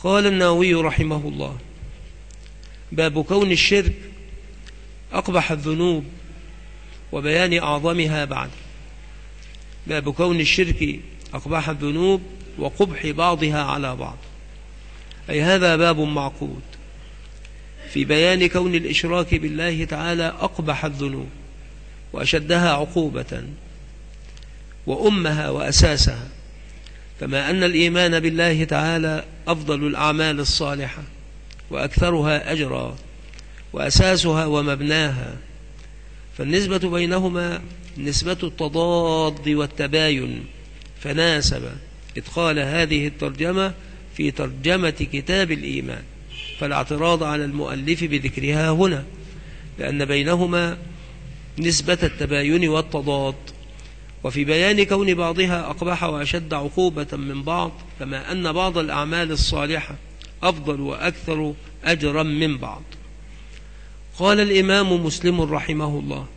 قال النووي رحمه الله: باب كون الشرك أقبح الذنوب وبيان أعظمها بعد. باب كون الشرك أقبح الذنوب وقبح بعضها على بعض، أي هذا باب معقود في بيان كون الإشراك بالله تعالى أقبح الذنوب وأشدها عقوبة وأمها وأساسها، كما أن الإيمان بالله تعالى أفضل الأعمال الصالحة وأكثرها أجرا وأساسها ومبناها، فالنسبة بينهما نسبة التضاد والتباين، فناسب إدخال هذه الترجمة في ترجمة كتاب الإيمان، فلا اعتراض على المؤلف بذكرها هنا، لأن بينهما نسبة التباين والتضاد. وفي بيان كون بعضها أقبح وأشد عقوبة من بعض، كما أن بعض الأعمال الصالحة أفضل وأكثر أجرا من بعض. قال الإمام مسلم رحمه الله: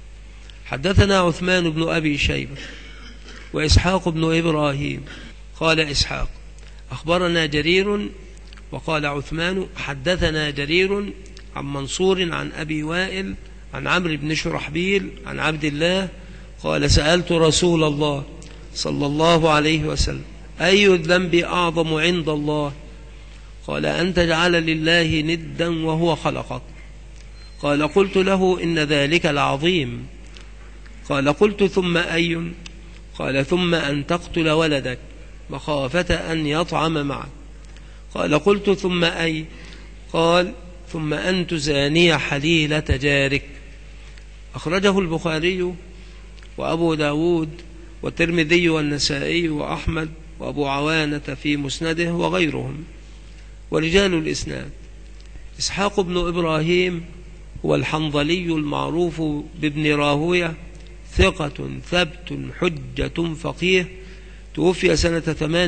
حدثنا عثمان بن أبي شيبة وإسحاق بن إبراهيم. قال إسحاق: أخبرنا جرير. وقال عثمان: حدثنا جرير عن منصور عن أبي وائل عن عمرو بن شرحبيل عن عبد الله قال: سألت رسول الله صلى الله عليه وسلم: أي الذنب أعظم عند الله؟ قال: أن تجعل لله ندا وهو خلقك. قال: قلت له: إن ذلك العظيم. قال: قلت: ثم أي؟ قال: ثم أن تقتل ولدك مخافة أن يطعم معك. قال: قلت: ثم أي؟ قال: ثم أن تزاني حليلة جارك. أخرجه البخاري وأبو داود والترمذي والنسائي وأحمد وأبو عوانة في مسنده وغيرهم. ورجال الإسناد: إسحاق بن إبراهيم هو الحنظلي المعروف بابن راهوية، ثقة ثبت حجة فقيه، توفي سنة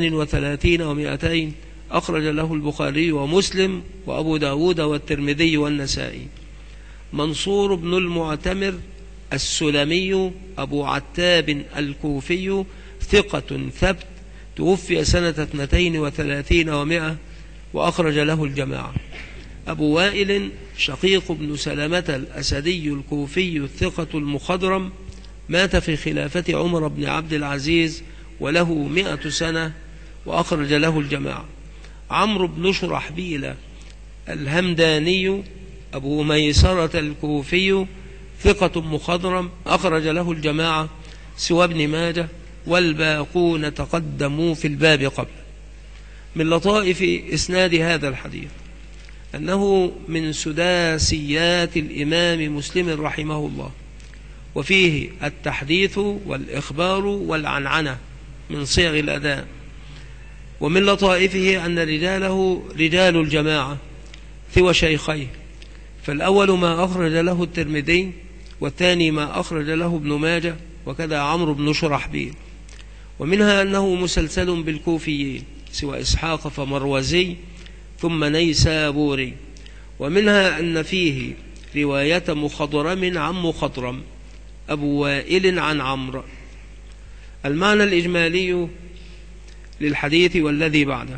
38 و200، أخرج له البخاري ومسلم وأبو داود والترمذي والنسائي. منصور بن المعتمر السلمي أبو عتاب الكوفي، ثقة ثبت، توفي سنة 32 و100، وأخرج له الجماعة. أبو وائل شقيق بن سلمة الأسدي الكوفي، الثقة المخضرم، مات في خلافة عمر بن عبد العزيز وله 100 سنة، وأخرج له الجماعة. عمرو بن شرحبيل الهمداني أبو ميسرة الكوفي، ثقة مخضرم، أخرج له الجماعة سوى ابن ماجه، والباقون تقدموا في الباب قبل. من لطائف إسناد هذا الحديث أنه من سداسيات الإمام مسلم رحمه الله، وفيه التحديث والإخبار والعنعنة من صيغ الأداء. ومن لطائفه أن رجاله رجال الجماعة سوى شيخيه، فالأول ما أخرج له الترمذي، والثاني ما أخرج له ابن ماجه، وكذا عمرو بن شرحبيل. ومنها أنه مسلسل بالكوفيين سوى إسحاق فمروزي ثم نيسابوري. ومنها أن فيه رواية مخضرم عن مخضرم أبو وائل عن عمرو. المعنى الإجمالي للحديث والذي بعده: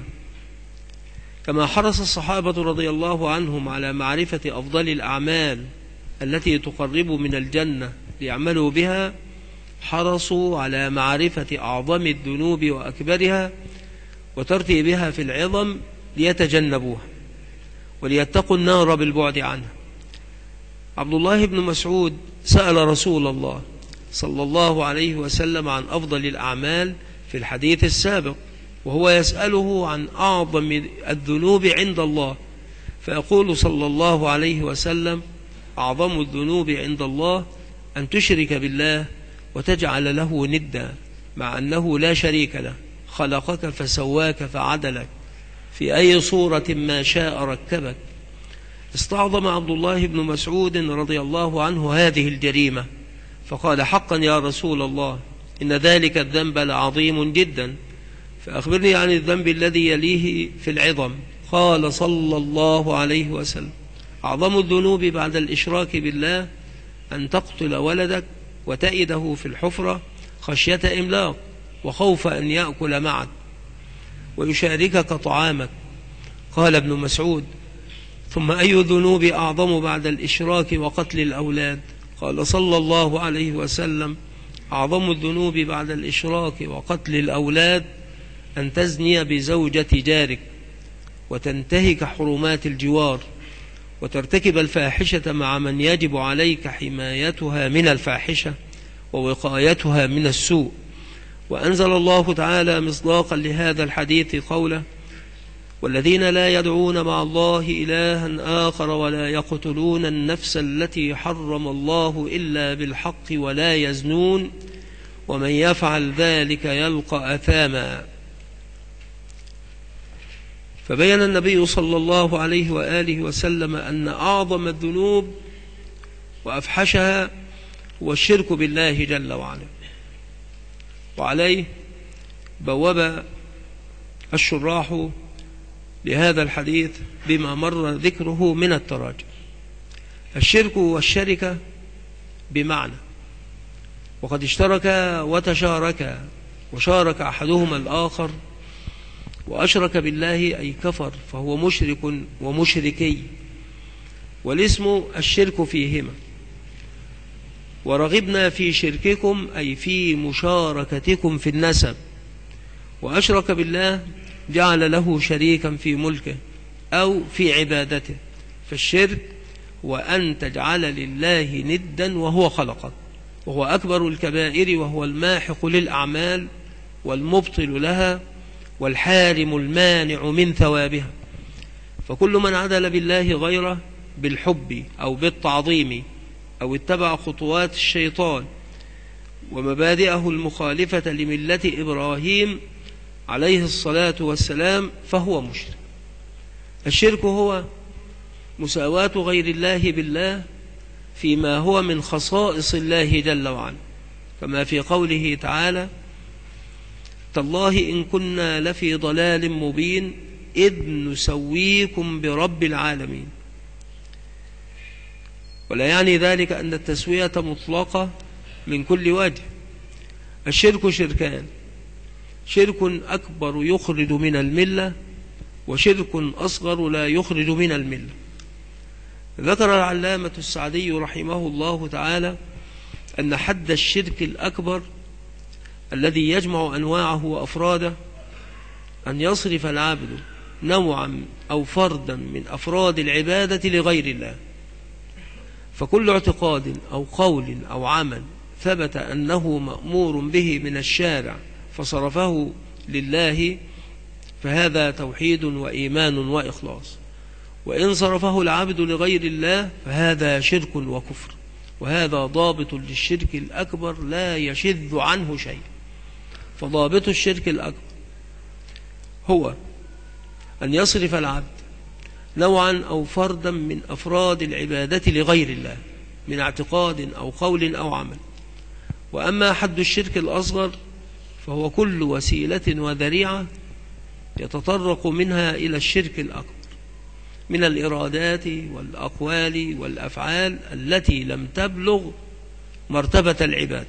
كما حرص الصحابة رضي الله عنهم على معرفة أفضل الأعمال التي تقرب من الجنة ليعملوا بها، حرصوا على معرفة أعظم الذنوب وأكبرها وترتيبها في العظم ليتجنبوها وليتقوا النار بالبعد عنها. عبد الله بن مسعود سأل رسول الله صلى الله عليه وسلم عن أفضل الأعمال في الحديث السابق، وهو يسأله عن أعظم الذنوب عند الله، فيقول صلى الله عليه وسلم: أعظم الذنوب عند الله أن تشرك بالله وتجعل له ندا مع أنه لا شريك له، خلقك فسواك فعدلك، في أي صورة ما شاء ركبك. استعظم عبد الله بن مسعود رضي الله عنه هذه الجريمة، فقال: حقا يا رسول الله، إن ذلك الذنب لعظيم جدا، فأخبرني عن الذنب الذي يليه في العظم. قال صلى الله عليه وسلم: أعظم الذنوب بعد الإشراك بالله أن تقتل ولدك وتئده في الحفرة خشية إملاق وخوف أن يأكل معك ويشاركك طعامك. قال ابن مسعود: ثم أي الذنوب أعظم بعد الإشراك وقتل الأولاد؟ قال صلى الله عليه وسلم: أعظم الذنوب بعد الإشراك وقتل الأولاد أن تزني بزوجة جارك، وتنتهك حرمات الجوار، وترتكب الفاحشة مع من يجب عليك حمايتها من الفاحشة ووقايتها من السوء. وأنزل الله تعالى مصداقا لهذا الحديث قوله: والذين لا يدعون مع الله إلها آخر ولا يقتلون النفس التي حرم الله إلا بالحق ولا يزنون ومن يفعل ذلك يلقى أثاما. فبين النبي صلى الله عليه وآله وسلم أن أعظم الذنوب وأفحشها هو الشرك بالله جل وعلا. وعليه بوب الشراح لهذا الحديث بما مر ذكره من التراجم. الشرك والشركة بمعنى، وقد اشتركا وتشاركا، وشارك أحدهما الآخر وأشرك بالله أي كفر، فهو مشرك ومشركي، والاسم الشرك فيهما. ورغبنا في شرككم أي في مشاركتكم في النسب. وأشرك بالله جعل له شريكا في ملكه أو في عبادته. فالشرك هو أن تجعل لله ندا وهو خلقك، وهو أكبر الكبائر، وهو الماحق للأعمال والمبطل لها والحارم المانع من ثوابها. فكل من عدل بالله غيره بالحب أو بالتعظيم أو اتبع خطوات الشيطان ومبادئه المخالفة لملة إبراهيم عليه الصلاة والسلام فهو مشرك. الشرك هو مساواة غير الله بالله فيما هو من خصائص الله جل وعلا، كما في قوله تعالى: تالله إن كنا لفي ضلال مبين إذ نسويكم برب العالمين. ولا يعني ذلك أن التسوية مطلقة من كل وجه. الشرك شركان: شرك أكبر يخرج من الملة، وشرك أصغر لا يخرج من الملة. ذكر العلامة السعدي رحمه الله تعالى أن حد الشرك الأكبر الذي يجمع أنواعه وأفراده أن يصرف العبد نوعا أو فردا من أفراد العبادة لغير الله. فكل اعتقاد أو قول أو عمل ثبت أنه مأمور به من الشارع فصرفه لله فهذا توحيد وإيمان وإخلاص، وإن صرفه العبد لغير الله فهذا شرك وكفر. وهذا ضابط للشرك الأكبر لا يشذ عنه شيء. فضابط الشرك الأكبر هو أن يصرف العبد نوعا أو فردا من أفراد العبادة لغير الله من اعتقاد أو قول أو عمل. وأما حد الشرك الأصغر فهو كل وسيلة وذريعة يتطرق منها إلى الشرك الأكبر من الإرادات والأقوال والأفعال التي لم تبلغ مرتبة العبادة.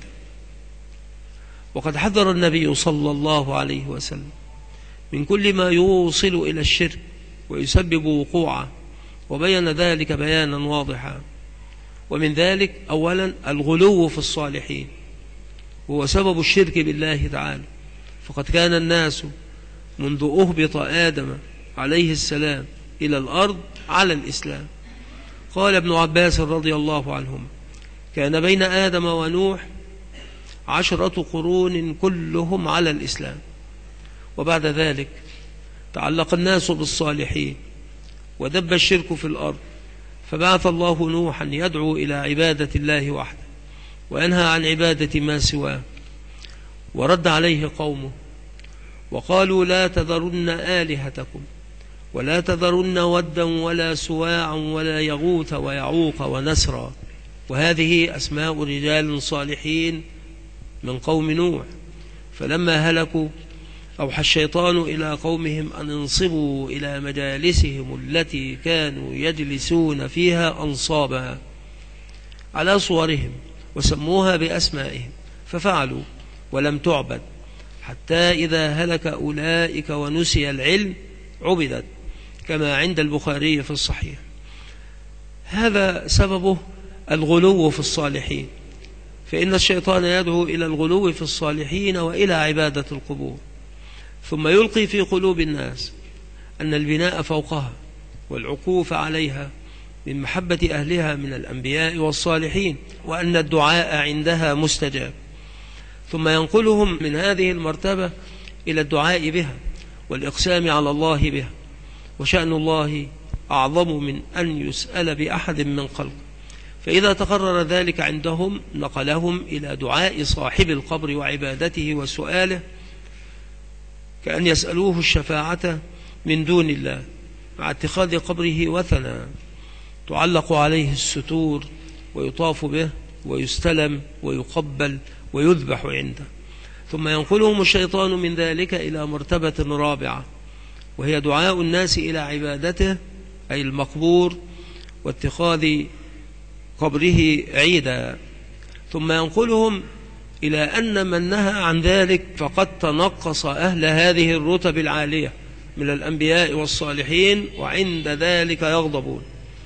وقد حذر النبي صلى الله عليه وسلم من كل ما يوصل إلى الشرك ويسبب وقوعه، وبين ذلك بيانا واضحا. ومن ذلك أولا الغلو في الصالحين، وهو سبب الشرك بالله تعالى. فقد كان الناس منذ أهبط آدم عليه السلام إلى الأرض على الإسلام. قال ابن عباس رضي الله عنهما: كان بين آدم ونوح 10 قرون كلهم على الإسلام، وبعد ذلك تعلق الناس بالصالحين ودب الشرك في الأرض، فبعث الله نوحا يدعو إلى عبادة الله وحده وينهى عن عبادة ما سواه، ورد عليه قومه وقالوا: لا تذرن آلهتكم ولا تذرن ودا ولا سواعا ولا يغوث ويعوق ونسرا. وهذه أسماء رجال صالحين من قوم نوح. فلما هلكوا أوحى الشيطان إلى قومهم أن انصبوا إلى مجالسهم التي كانوا يجلسون فيها أنصابا على صورهم وسموها بأسمائهم، ففعلوا ولم تعبد، حتى إذا هلك أولئك ونسي العلم عبدت، كما عند البخاري في الصحيح. هذا سببه الغلو في الصالحين، فإن الشيطان يدعو إلى الغلو في الصالحين وإلى عبادة القبور، ثم يلقي في قلوب الناس أن البناء فوقها والعكوف عليها من محبة أهلها من الأنبياء والصالحين، وأن الدعاء عندها مستجاب، ثم ينقلهم من هذه المرتبة إلى الدعاء بها والإقسام على الله بها، وشأن الله أعظم من أن يسأل بأحد من خلقه. فإذا تقرر ذلك عندهم نقلهم إلى دعاء صاحب القبر وعبادته وسؤاله، كأن يسألوه الشفاعة من دون الله، مع اتخاذ قبره وثنا تعلق عليه الستور ويطاف به ويستلم ويقبل ويذبح عنده. ثم ينقلهم الشيطان من ذلك إلى مرتبة رابعة، وهي دعاء الناس إلى عبادته أي المقبور واتخاذ قبره عيدا. ثم ينقلهم إلى أن من نهى عن ذلك فقد تنقص أهل هذه الرتب العالية من الأنبياء والصالحين، وعند ذلك يغضبون.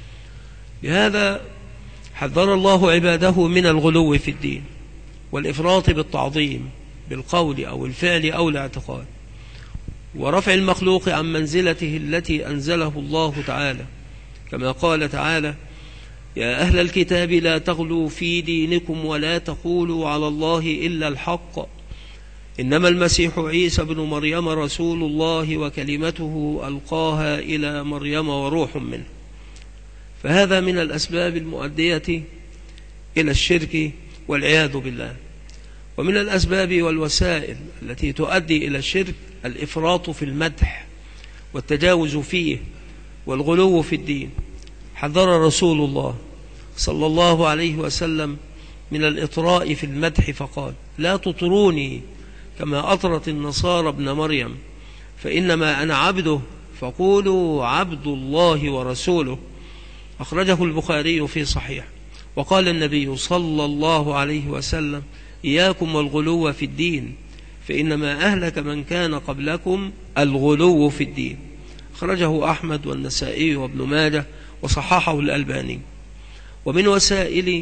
بهذا حذر الله عباده من الغلو في الدين والإفراط بالتعظيم بالقول أو الفعل أو الاعتقاد، ورفع المخلوق عن منزلته التي أنزله الله تعالى، كما قال تعالى: يا أهل الكتاب لا تغلوا في دينكم ولا تقولوا على الله إلا الحق إنما المسيح عيسى بن مريم رسول الله وكلمته ألقاها إلى مريم وروح منه. فهذا من الأسباب المؤدية إلى الشرك والعياذ بالله. ومن الأسباب والوسائل التي تؤدي إلى الشرك الإفراط في المدح والتجاوز فيه والغلو في الدين. حذر رسول الله صلى الله عليه وسلم من الإطراء في المدح فقال: لا تطروني كما أطرت النصارى ابن مريم، فإنما أنا عبده فقولوا عبد الله ورسوله. أخرجه البخاري في صحيح. وقال النبي صلى الله عليه وسلم: إياكم والغلو في الدين فإنما أهلك من كان قبلكم الغلو في الدين. أخرجه أحمد والنسائي وابن ماجه وصححه الألباني. ومن وسائل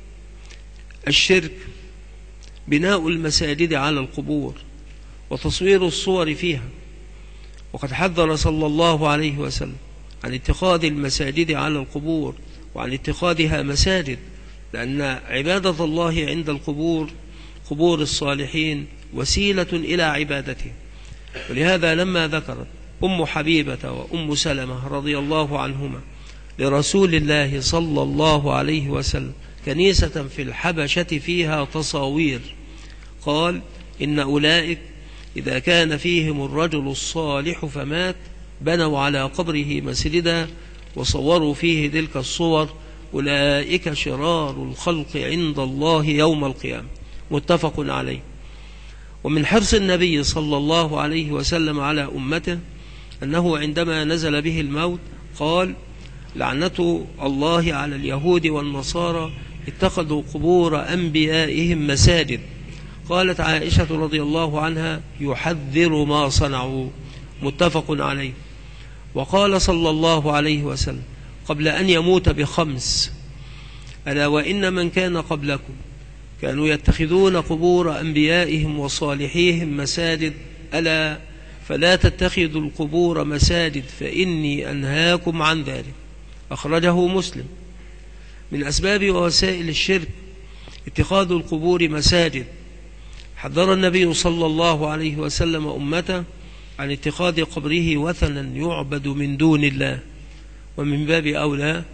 الشرك بناء المساجد على القبور وتصوير الصور فيها، وقد حذر صلى الله عليه وسلم عن اتخاذ المساجد على القبور وعن اتخاذها مساجد، لأن عبادة الله عند القبور قبور الصالحين وسيلة إلى عبادته. ولهذا لما ذكرت أم حبيبة وأم سلمة رضي الله عنهما لرسول الله صلى الله عليه وسلم كنيسة في الحبشة فيها تصاوير، قال: إن أولئك إذا كان فيهم الرجل الصالح فمات بنوا على قبره مسجدا وصوروا فيه تلك الصور، أولئك شرار الخلق عند الله يوم القيامة. متفق عليه. ومن حرص النبي صلى الله عليه وسلم على أمته أنه عندما نزل به الموت قال: لعنة الله على اليهود والنصارى اتخذوا قبور أنبيائهم مساجد. قالت عائشة رضي الله عنها: يحذر ما صنعوا. متفق عليه. وقال صلى الله عليه وسلم قبل أن يموت ب5: ألا وإن من كان قبلكم كانوا يتخذون قبور أنبيائهم وصالحيهم مساجد، ألا فلا تتخذوا القبور مساجد فإني أنهاكم عن ذلك. أخرجه مسلم. من أسباب ووسائل الشرك اتخاذ القبور مساجد. حذر النبي صلى الله عليه وسلم أمته عن اتخاذ قبره وثنا يعبد من دون الله، ومن باب أولى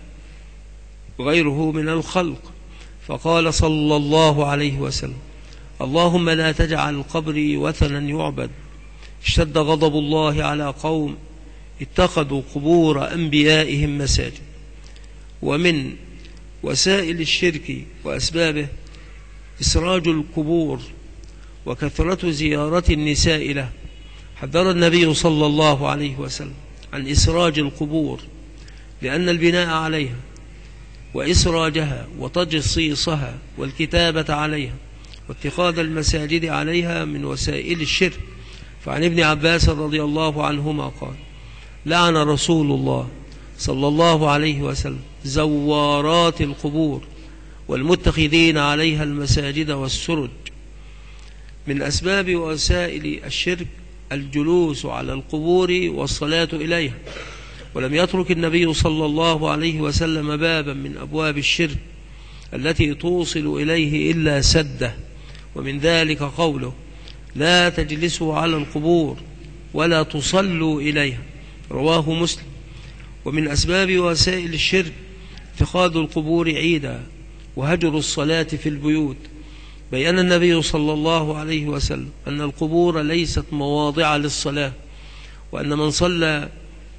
غيره من الخلق. فقال صلى الله عليه وسلم: اللهم لا تجعل قبري وثنا يعبد. اشتد غضب الله على قوم اتخذوا قبور أنبيائهم مساجد. ومن وسائل الشرك وأسبابه إسراج القبور وكثرة زيارة النساء له. حذر النبي صلى الله عليه وسلم عن إسراج القبور، لأن البناء عليها وإسراجها وتجصيصها والكتابة عليها واتخاذ المساجد عليها من وسائل الشرك. فعن ابن عباس رضي الله عنهما قال: لعن رسول الله صلى الله عليه وسلم زوارات القبور والمتخذين عليها المساجد والسرج. من أسباب وسائل الشرك الجلوس على القبور والصلاة إليها، ولم يترك النبي صلى الله عليه وسلم بابا من أبواب الشرك التي توصل إليه إلا سده، ومن ذلك قوله: لا تجلسوا على القبور ولا تصلوا إليها، رواه مسلم. ومن أسباب وسائل الشرك اتخاذ القبور عيدا وهجر الصلاة في البيوت. بيّن النبي صلى الله عليه وسلم أن القبور ليست مواضع للصلاة، وأن من صلى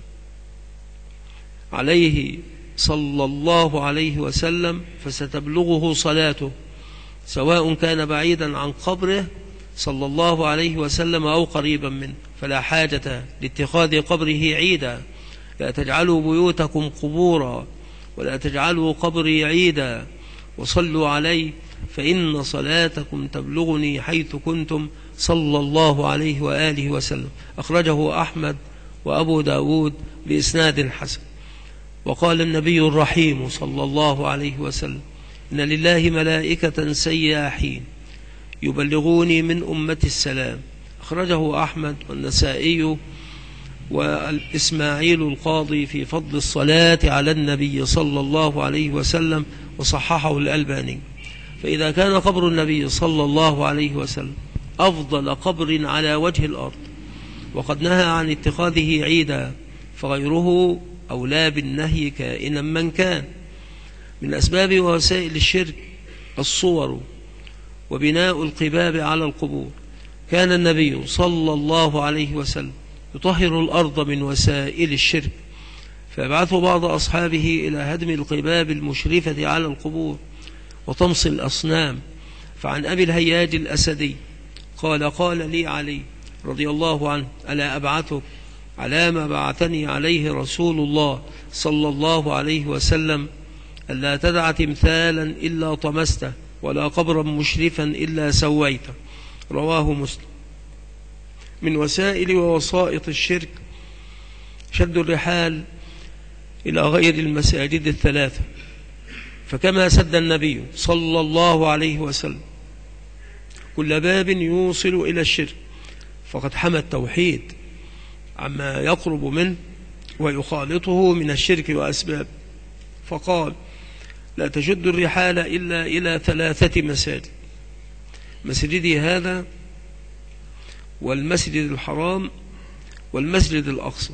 عليه صلى الله عليه وسلم فستبلغه صلاته، سواء كان بعيدا عن قبره صلى الله عليه وسلم أو قريبا منه، فلا حاجة لاتخاذ قبره عيدا. لا تجعلوا بيوتكم قبورا ولا تجعلوا قبري عيدا وصلوا عليه فإن صلاتكم تبلغني حيث كنتم صلى الله عليه وآله وسلم. أخرجه أحمد وأبو داود بإسناد حسن. وقال النبي الرحيم صلى الله عليه وسلم: إن لله ملائكة سياحين يبلغوني من أمتي السلام. أخرجه أحمد والنسائي والإسماعيل القاضي في فضل الصلاة على النبي صلى الله عليه وسلم، وصححه الألباني. فإذا كان قبر النبي صلى الله عليه وسلم أفضل قبر على وجه الأرض وقد نهى عن اتخاذه عيدا، فغيره أولى بالنهي كائنا من كان. من أسباب ووسائل الشرك الصور وبناء القباب على القبور. كان النبي صلى الله عليه وسلم يطهر الأرض من وسائل الشرك، فيبعث بعض أصحابه إلى هدم القباب المشرفة على القبور وطمس الأصنام. فعن أبي الهياج الأسدي قال: قال لي علي رضي الله عنه: ألا أبعثك على ما بعثني عليه رسول الله صلى الله عليه وسلم؟ ألا تدع تمثالا إلا طمسته ولا قبرا مشرفا إلا سويته، رواه مسلم. من وسائل ووسائط الشرك شد الرحال إلى غير المساجد الثلاثة، فكما سد النبي صلى الله عليه وسلم كل باب يوصل إلى الشرك، فقد حمى التوحيد عما يقرب منه ويخالطه من الشرك وأسباب، فقال: لا تشد الرحال إلا إلى 3 مساجد: مسجدي هذا والمسجد الحرام والمسجد الأقصى.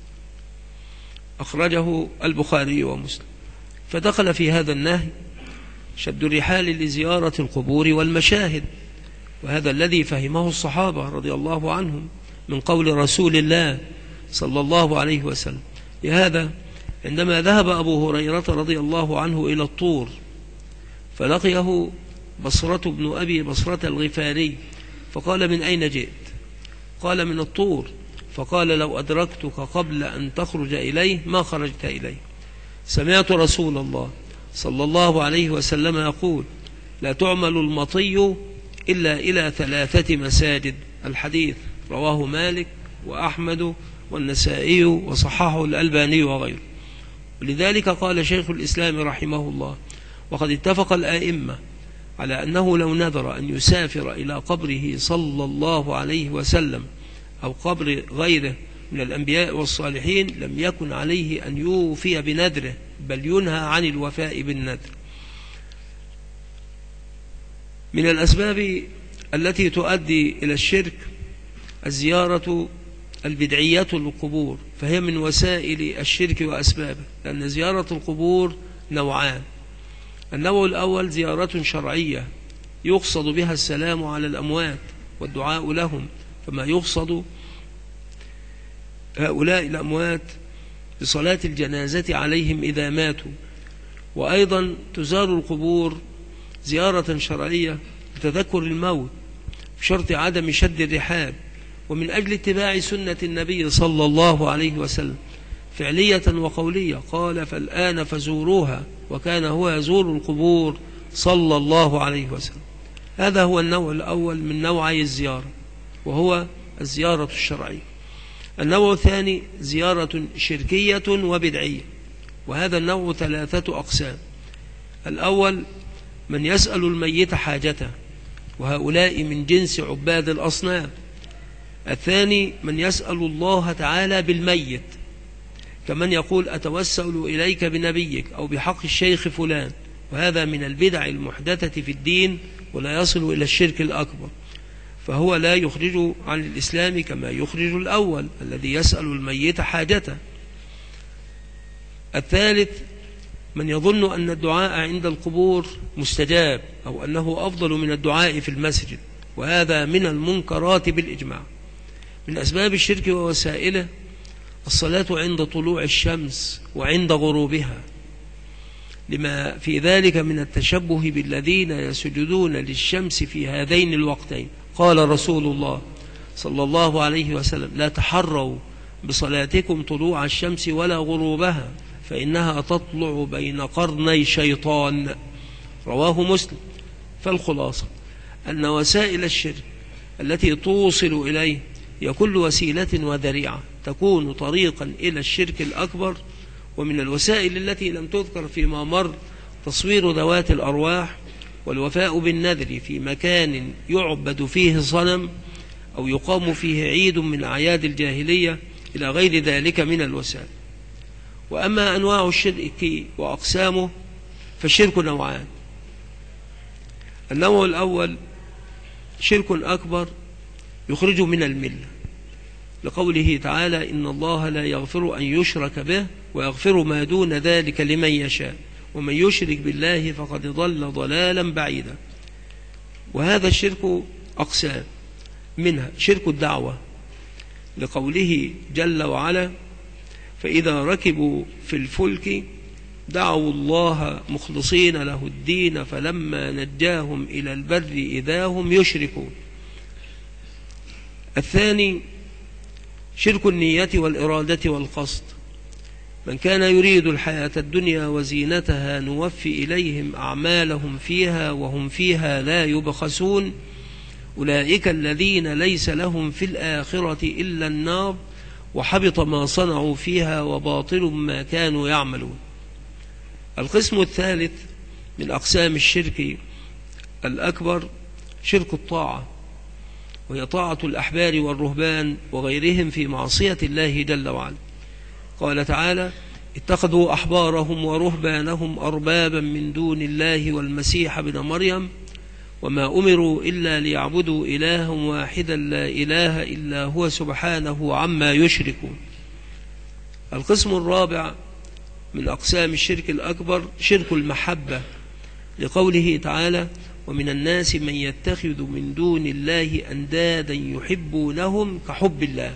أخرجه البخاري ومسلم. فدخل في هذا النهي شد الرحال لزيارة القبور والمشاهد، وهذا الذي فهمه الصحابة رضي الله عنهم من قول رسول الله صلى الله عليه وسلم. لهذا عندما ذهب أبو هريرة رضي الله عنه إلى الطور فلقيه بصرة بن أبي بصرة الغفاري، فقال: من أين جئت؟ قال: من الطور. فقال: لو أدركتك قبل أن تخرج إليه ما خرجت إليه. سمعت رسول الله صلى الله عليه وسلم يقول: لا تعمل المطي إلا إلى 3 مساجد. الحديث رواه مالك وأحمد والنسائي وصححه الألباني وغيره. ولذلك قال شيخ الإسلام رحمه الله: وقد اتفق الآئمة على أنه لو نذر أن يسافر إلى قبره صلى الله عليه وسلم أو قبر غيره من الأنبياء والصالحين لم يكن عليه أن يوفي بنذره، بل ينهى عن الوفاء بالنذر. من الأسباب التي تؤدي إلى الشرك الزيارة البدعية للقبور، فهي من وسائل الشرك وأسبابه، لأن زيارة القبور نوعان: النوع الأول زيارة شرعية يقصد بها السلام على الأموات والدعاء لهم، فما يقصد هؤلاء الأموات بصلاة الجنازة عليهم إذا ماتوا. وأيضا تزار القبور زيارة شرعية لتذكر الموت بشرط عدم شد الرحال، ومن أجل اتباع سنة النبي صلى الله عليه وسلم فعلية وقولية. قال: فالآن فزوروها، وكان هو يزور القبور صلى الله عليه وسلم. هذا هو النوع الأول من نوعي الزيارة، وهو الزيارة الشرعية. النوع الثاني زيارة شركية وبدعية، وهذا النوع 3 أقسام. الأول من يسأل الميت حاجته، وهؤلاء من جنس عباد الأصنام. الثاني من يسأل الله تعالى بالميت، كمن يقول أتوسل إليك بنبيك أو بحق الشيخ فلان، وهذا من البدع المحدثة في الدين ولا يصل إلى الشرك الأكبر، فهو لا يخرج عن الإسلام كما يخرج الأول الذي يسأل الميت حاجته. الثالث من يظن أن الدعاء عند القبور مستجاب أو أنه أفضل من الدعاء في المسجد، وهذا من المنكرات بالإجماع. من أسباب الشرك ووسائله الصلاة عند طلوع الشمس وعند غروبها، لما في ذلك من التشبه بالذين يسجدون للشمس في هذين الوقتين. قال رسول الله صلى الله عليه وسلم: لا تحروا بصلاتكم طلوع الشمس ولا غروبها، فإنها تطلع بين قرني شيطان. رواه مسلم. فالخلاصة أن وسائل الشرك التي توصل إليه هي كل وسيلة وذريعة تكون طريقا إلى الشرك الأكبر. ومن الوسائل التي لم تذكر فيما مر تصوير ذوات الأرواح، والوفاء بالنذر في مكان يعبد فيه صنم أو يقام فيه عيد من أعياد الجاهلية إلى غير ذلك من الوسائل. وأما أنواع الشرك وأقسامه فالشرك نوعان. النوع الأول شرك أكبر يخرج من الملة، لقوله تعالى: إن الله لا يغفر أن يشرك به ويغفر ما دون ذلك لمن يشاء ومن يشرك بالله فقد ضل ضلالا بعيدا. وهذا الشرك أقسام، منها شرك الدعوة، لقوله جل وعلا: فإذا ركبوا في الفلك دعوا الله مخلصين له الدين فلما نجاهم إلى البر إذا هم يشركون. الثاني شرك النية والإرادة والقصد، من كان يريد الحياة الدنيا وزينتها نوفي إليهم أعمالهم فيها وهم فيها لا يبخسون، أولئك الذين ليس لهم في الآخرة إلا النار وحبط ما صنعوا فيها وباطل ما كانوا يعملون. القسم الثالث من أقسام الشرك الأكبر شرك الطاعة، وهي طاعة الأحبار والرهبان وغيرهم في معصية الله جل وعلا. قال تعالى: اتخذوا أحبارهم ورهبانهم أربابا من دون الله والمسيح ابن مريم وما أمروا إلا ليعبدوا إلها واحدا لا إله إلا هو سبحانه عما يشركون. القسم الرابع من أقسام الشرك الأكبر شرك المحبة، لقوله تعالى: ومن الناس من يتخذ من دون الله أندادا يحبونهم كحب الله.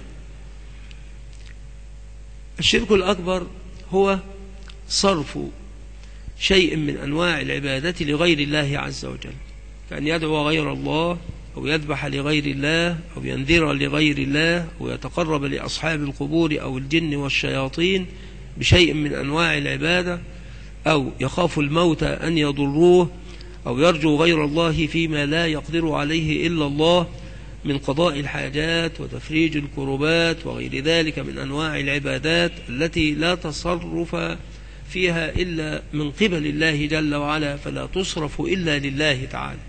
الشرك الأكبر هو صرف شيء من أنواع العبادة لغير الله عز وجل، كأن يدعو غير الله أو يذبح لغير الله أو ينذر لغير الله أو يتقرب لأصحاب القبور أو الجن والشياطين بشيء من أنواع العبادة، أو يخاف الموت أن يضروه، أو يرجو غير الله فيما لا يقدر عليه إلا الله من قضاء الحاجات وتفريج الكربات وغير ذلك من أنواع العبادات التي لا تصرف فيها إلا من قبل الله جل وعلا، فلا تصرف إلا لله تعالى.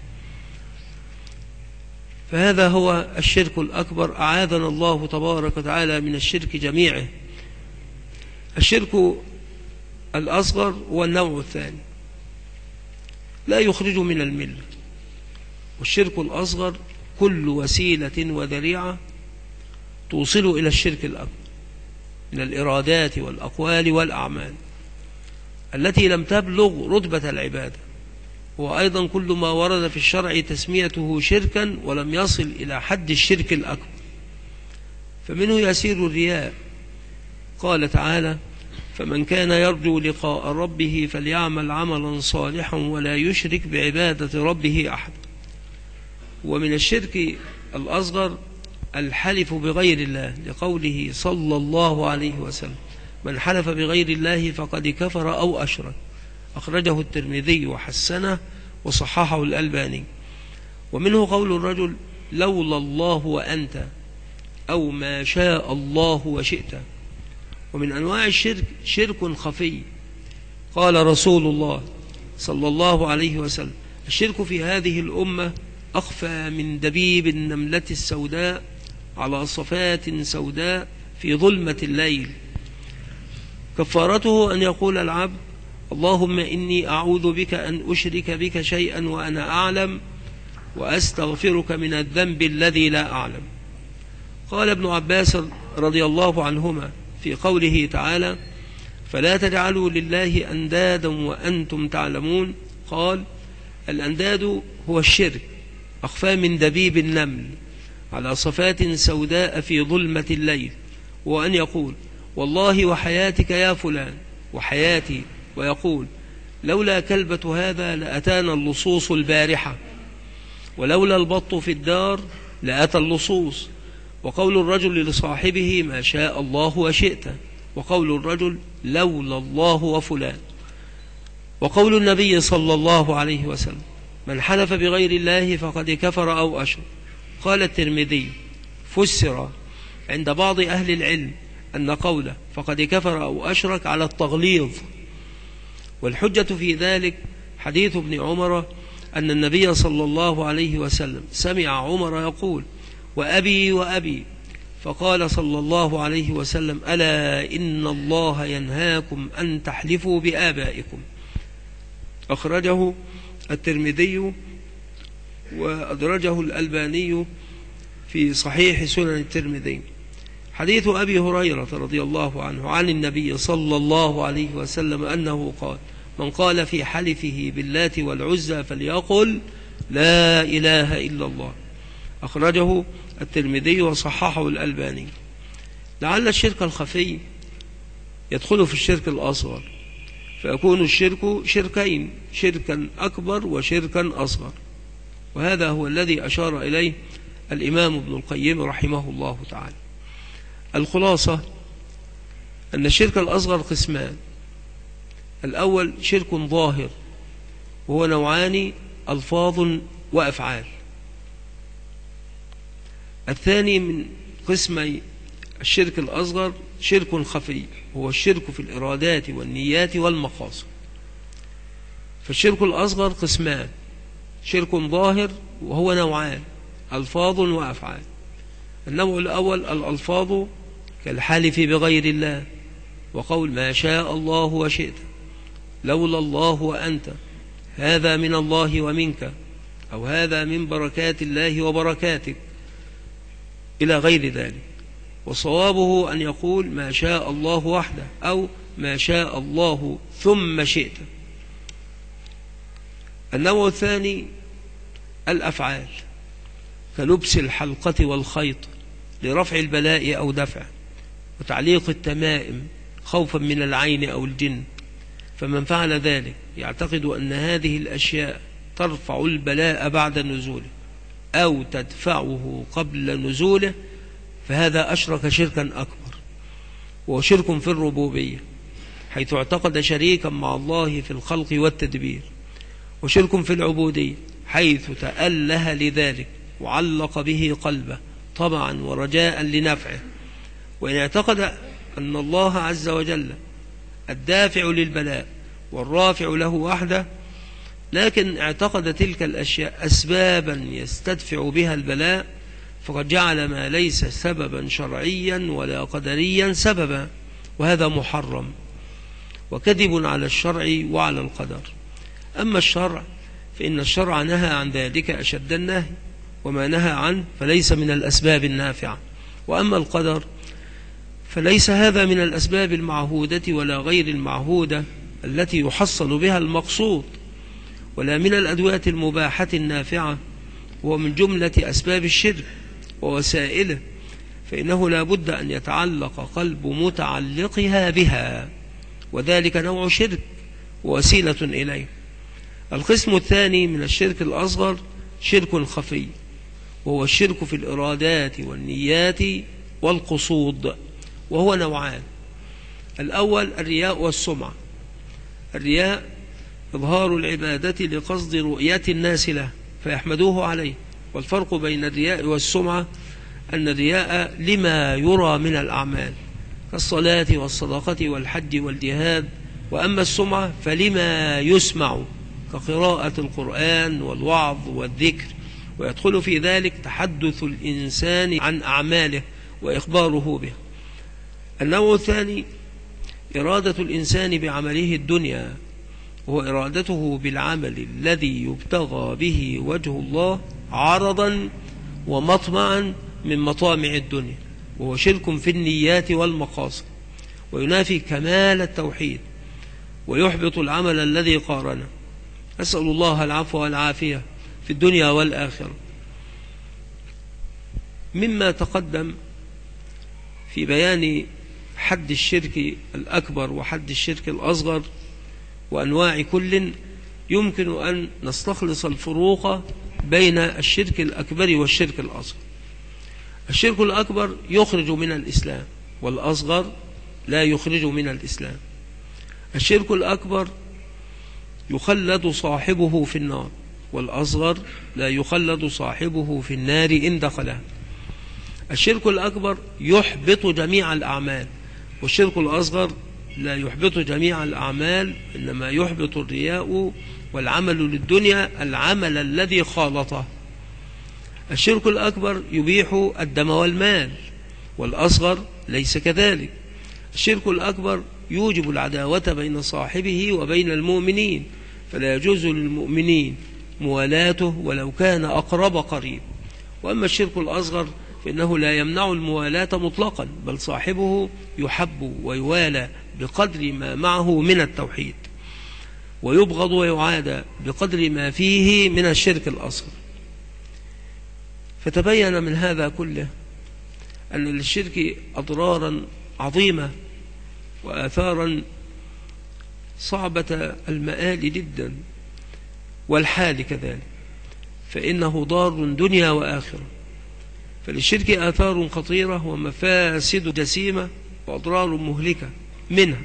فهذا هو الشرك الأكبر، أعاذنا الله تبارك وتعالى من الشرك جميعه. الشرك الأصغر هو النوع الثاني، لا يخرج من الملة. والشرك الأصغر كل وسيلة وذريعة توصل إلى الشرك الأكبر من الإرادات والأقوال والأعمال التي لم تبلغ رتبة العبادة، وأيضا كل ما ورد في الشرع تسميته شركا ولم يصل إلى حد الشرك الأكبر. فمنه يسير الرياء، قال تعالى: فمن كان يرجو لقاء ربه فليعمل عملا صالحا ولا يشرك بعبادة ربه أحد. ومن الشرك الأصغر الحلف بغير الله، لقوله صلى الله عليه وسلم: من حلف بغير الله فقد كفر أو أشرك. أخرجه الترمذي وحسنه وصححه الألباني. ومنه قول الرجل: لولا الله وأنت، أو ما شاء الله وشئت. ومن أنواع الشرك شرك خفي. قال رسول الله صلى الله عليه وسلم: الشرك في هذه الأمة أخفى من دبيب النملة السوداء على صفات سوداء في ظلمة الليل. كفارته أن يقول العبد: اللهم إني أعوذ بك أن أشرك بك شيئا وأنا أعلم، وأستغفرك من الذنب الذي لا أعلم. قال ابن عباس رضي الله عنهما في قوله تعالى: فلا تجعلوا لله أندادا وأنتم تعلمون، قال: الأنداد هو الشرك أخفى من دبيب النمل على صفات سوداء في ظلمة الليل، وأن يقول: والله وحياتك يا فلان وحياتي، ويقول: لولا كلبة هذا لأتانا اللصوص البارحة، ولولا البط في الدار لأتى اللصوص. وقول الرجل لصاحبه: ما شاء الله وشئت. وقول الرجل: لولا الله وفلان. وقول النبي صلى الله عليه وسلم: من حلف بغير الله فقد كفر أو أشرك. قال الترمذي: فسر عند بعض أهل العلم أن قوله فقد كفر أو أشرك على التغليظ، والحجة في ذلك حديث ابن عمر أن النبي صلى الله عليه وسلم سمع عمر يقول: وأبي وأبي، فقال صلى الله عليه وسلم: ألا إن الله ينهاكم أن تحلفوا بآبائكم. أخرجه الترمذي وأدرجه الألباني في صحيح سنن الترمذي. حديث أبي هريرة رضي الله عنه عن النبي صلى الله عليه وسلم أنه قال: من قال في حلفه باللات والعزى فليقل لا إله إلا الله. أخرجه الترمذي وصححه الألباني. لعل الشرك الخفي يدخل في الشرك الأصغر، فيكون الشرك شركين: شركا أكبر وشركا أصغر، وهذا هو الذي أشار إليه الإمام ابن القيم رحمه الله تعالى. الخلاصة أن الشرك الأصغر قسمان: الأول شرك ظاهر، وهو نوعان: ألفاظ وأفعال. الثاني من قسمي الشرك الأصغر شرك خفي، وهو الشرك في الإرادات والنيات والمقاصد. فالشرك الأصغر قسمان: شرك ظاهر وهو نوعان: ألفاظ وأفعال. النوع الأول الألفاظ كالحلف بغير الله، وقول ما شاء الله وشئت، لولا الله وأنت، هذا من الله ومنك، أو هذا من بركات الله وبركاتك، إلى غير ذلك. وصوابه أن يقول ما شاء الله وحده، أو ما شاء الله ثم شئت. النوع الثاني الأفعال كلبس الحلقة والخيط لرفع البلاء أو دفعه، وتعليق التمائم خوفا من العين أو الجن. فمن فعل ذلك يعتقد أن هذه الأشياء ترفع البلاء بعد نزوله أو تدفعه قبل نزوله، فهذا أشرك شركا أكبر، وهو شرك في الربوبية، حيث اعتقد شريكا مع الله في الخلق والتدبير، وشرك في العبودية، حيث تأله لذلك وعلق به قلبه طمعا ورجاء لنفعه. وإن اعتقد أن الله عز وجل الدافع للبلاء والرافع له وحده، لكن اعتقد تلك الأشياء أسبابا يستدفع بها البلاء، فقد جعل ما ليس سببا شرعيا ولا قدريا سببا، وهذا محرم وكذب على الشرع وعلى القدر. أما الشرع فإن الشرع نهى عن ذلك أشد النهي، وما نهى عنه فليس من الأسباب النافعة. وأما القدر فليس هذا من الأسباب المعهودة ولا غير المعهودة التي يحصل بها المقصود، ولا من الأدوية المباحة النافعة، ومن جملة أسباب الشرك ووسائله، فإنه لا بد أن يتعلق قلب متعلقها بها، وذلك نوع شرك ووسيلة إليه. القسم الثاني من الشرك الأصغر شرك خفي، وهو الشرك في الإرادات والنيات والقصود، وهو نوعان: الأول الرياء والسمعة. الرياء إظهار العبادة لقصد رؤية الناس له فيحمدوه عليه. والفرق بين الرياء والسمعة أن الرياء لما يرى من الأعمال كالصلاة والصدقة والحج والجهاد، وأما السمعة فلما يسمع كقراءة القرآن والوعظ والذكر، ويدخل في ذلك تحدث الإنسان عن أعماله وإخباره به. النوع الثاني إرادة الإنسان بعمله الدنيا، وهو إرادته بالعمل الذي يبتغى به وجه الله عرضا ومطمعا من مطامع الدنيا، وهو شرك في النيات والمقاصد، وينافي كمال التوحيد ويحبط العمل الذي قارنه. أسأل الله العفو والعافية في الدنيا والآخرة. مما تقدم في بيان حد الشرك الأكبر وحد الشرك الأصغر وأنواع كل، يمكن أن نستخلص الفروق بين الشرك الأكبر والشرك الأصغر. الشرك الأكبر يخرج من الإسلام، والأصغر لا يخرج من الإسلام. الشرك الأكبر يخلد صاحبه في النار، والأصغر لا يخلد صاحبه في النار إن دخلها. الشرك الأكبر يحبط جميع الأعمال، والشرك الأصغر لا يحبط جميع الأعمال، إنما يحبط الرياء والعمل للدنيا العمل الذي خالطه. الشرك الأكبر يبيح الدم والمال، والأصغر ليس كذلك. الشرك الأكبر يوجب العداوة بين صاحبه وبين المؤمنين، فلا يجوز للمؤمنين موالاته ولو كان أقرب قريب. وأما الشرك الأصغر فإنه لا يمنع الموالاة مطلقا، بل صاحبه يحب ويوالى بقدر ما معه من التوحيد، ويبغض ويعادى بقدر ما فيه من الشرك الأصغر. فتبين من هذا كله أن للشرك أضرارا عظيمة وآثارا صعبة المآل جدا، والحال كذلك، فإنه ضار دنيا وآخرة. فللشرك آثار خطيرة ومفاسد جسيمة وأضرار مهلكة، منها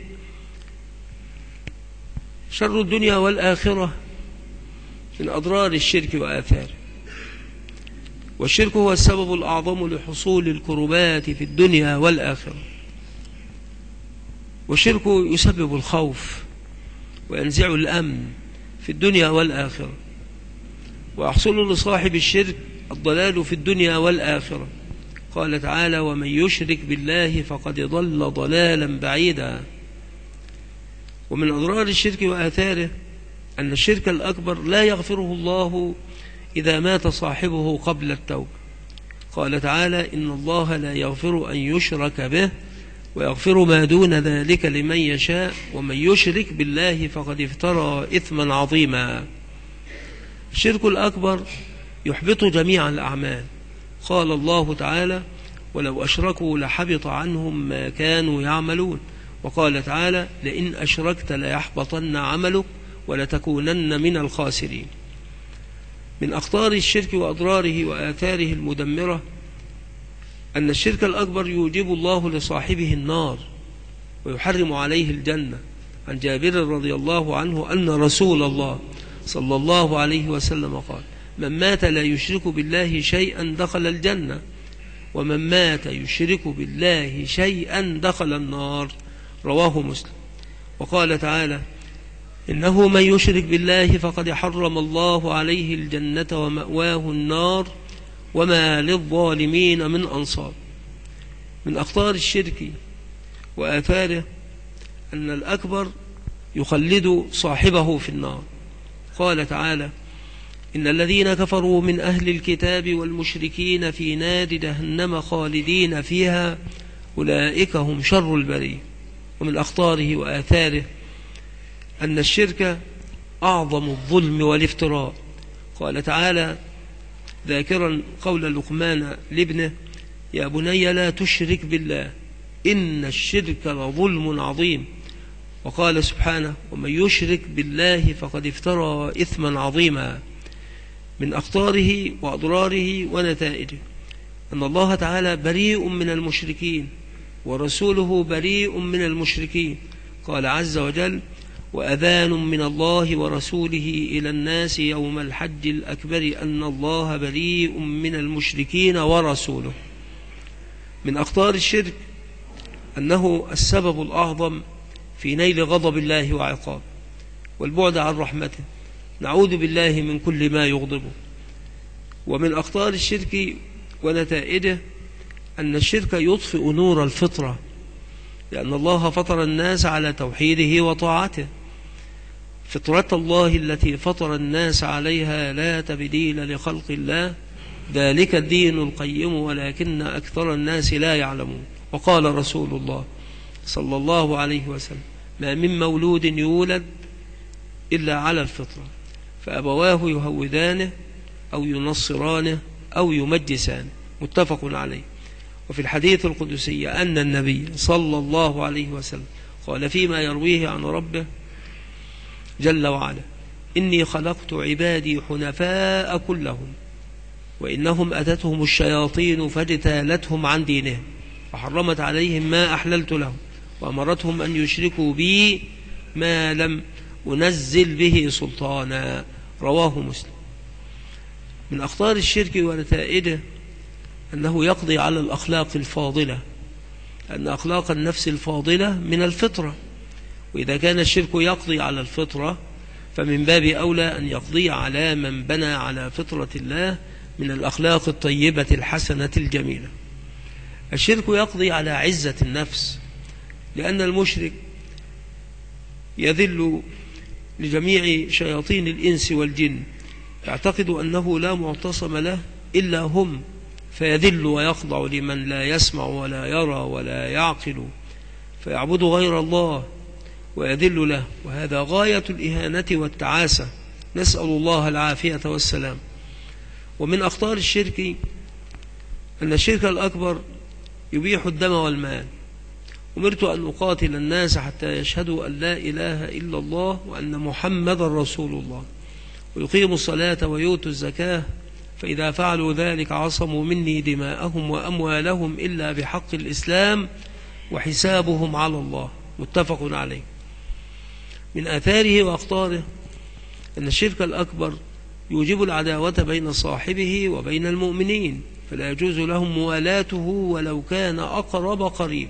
شر الدنيا والآخرة من أضرار الشرك وآثاره. والشرك هو السبب الأعظم لحصول الكربات في الدنيا والآخرة. والشرك يسبب الخوف وينزع الأمن في الدنيا والآخرة، ويحصل لصاحب الشرك الضلال في الدنيا والآخرة. قال تعالى: ومن يشرك بالله فقد ضل ضلالا بعيدا. ومن أضرار الشرك وآثاره أن الشرك الأكبر لا يغفره الله إذا مات صاحبه قبل التوبة. قال تعالى: إن الله لا يغفر أن يشرك به ويغفر ما دون ذلك لمن يشاء ومن يشرك بالله فقد افترى إثما عظيما. الشرك الأكبر يحبط جميع الأعمال. قال الله تعالى: ولو أشركوا لحبط عنهم ما كانوا يعملون. وقال تعالى: لئن أشركت ليحبطن عملك ولتكونن من الخاسرين. من أخطار الشرك وأضراره وآثاره المدمرة أن الشرك الأكبر يوجب الله لصاحبه النار ويحرم عليه الجنة. عن جابر رضي الله عنه أن رسول الله صلى الله عليه وسلم قال: من مات لا يشرك بالله شيئا دخل الجنة، ومن مات يشرك بالله شيئا دخل النار. رواه مسلم. وقال تعالى: إنه من يشرك بالله فقد حرم الله عليه الجنة ومأواه النار وما للظالمين من أنصار. من أخطار الشرك وآثاره أن الأكبر يخلد صاحبه في النار. قال تعالى: إن الذين كفروا من أهل الكتاب والمشركين في نار جهنم خالدين فيها أولئك هم شر البرية. ومن أخطاره وآثاره أن الشرك أعظم الظلم والافتراء. قال تعالى ذاكرا قول لقمان لابنه: يا بني لا تشرك بالله إن الشرك لظلم عظيم. وقال سبحانه: ومن يشرك بالله فقد افترى إثما عظيما. من أخطاره وأضراره ونتائجه أن الله تعالى بريء من المشركين ورسوله بريء من المشركين. قال عز وجل: وأذان من الله ورسوله إلى الناس يوم الحج الأكبر أن الله بريء من المشركين ورسوله. من أخطار الشرك أنه السبب الأعظم في نيل غضب الله وعقابه والبعد عن رحمته، نعوذ بالله من كل ما يغضبه. ومن أخطار الشرك ونتائجه أن الشرك يطفئ نور الفطرة، لأن الله فطر الناس على توحيده وطاعته. فطرة الله التي فطر الناس عليها لا تبديل لخلق الله، ذلك الدين القيم ولكن أكثر الناس لا يعلمون. وقال رسول الله صلى الله عليه وسلم: ما من مولود يولد إلا على الفطرة، فأبواه يهودانه أو ينصرانه أو يمجسانه، متفق عليه. وفي الحديث القدسي أن النبي صلى الله عليه وسلم قال فيما يرويه عن ربه جل وعلا: إني خلقت عبادي حنفاء كلهم، وإنهم أتتهم الشياطين فاجتالتهم عن دينهم، وحرمت عليهم ما أحللت لهم، وأمرتهم أن يشركوا بي ما لم أنزل به سلطانا. رواه مسلم. من أخطار الشرك ونتائجه أنه يقضي على الأخلاق الفاضلة، أن أخلاق النفس الفاضلة من الفطرة، وإذا كان الشرك يقضي على الفطرة فمن باب أولى أن يقضي على من بنى على فطرة الله من الأخلاق الطيبة الحسنة الجميلة. الشرك يقضي على عزة النفس، لأن المشرك يذل لجميع شياطين الإنس والجن، يعتقد أنه لا معتصم له إلا هم، فيذل ويخضع لمن لا يسمع ولا يرى ولا يعقل، فيعبد غير الله ويذل له، وهذا غاية الإهانة والتعاسة، نسأل الله العافية والسلام. ومن أخطار الشرك أن الشرك الأكبر يبيح الدم والمال. أمرت أن أقاتل الناس حتى يشهدوا أن لا إله إلا الله وأن محمد رسول الله، ويقيموا الصلاة ويؤتوا الزكاة، فإذا فعلوا ذلك عصموا مني دماءهم وأموالهم إلا بحق الإسلام وحسابهم على الله، متفق عليه. من آثاره وأخطاره أن الشرك الأكبر يوجب العداوة بين صاحبه وبين المؤمنين، فلا يجوز لهم موالاته ولو كان أقرب قريب.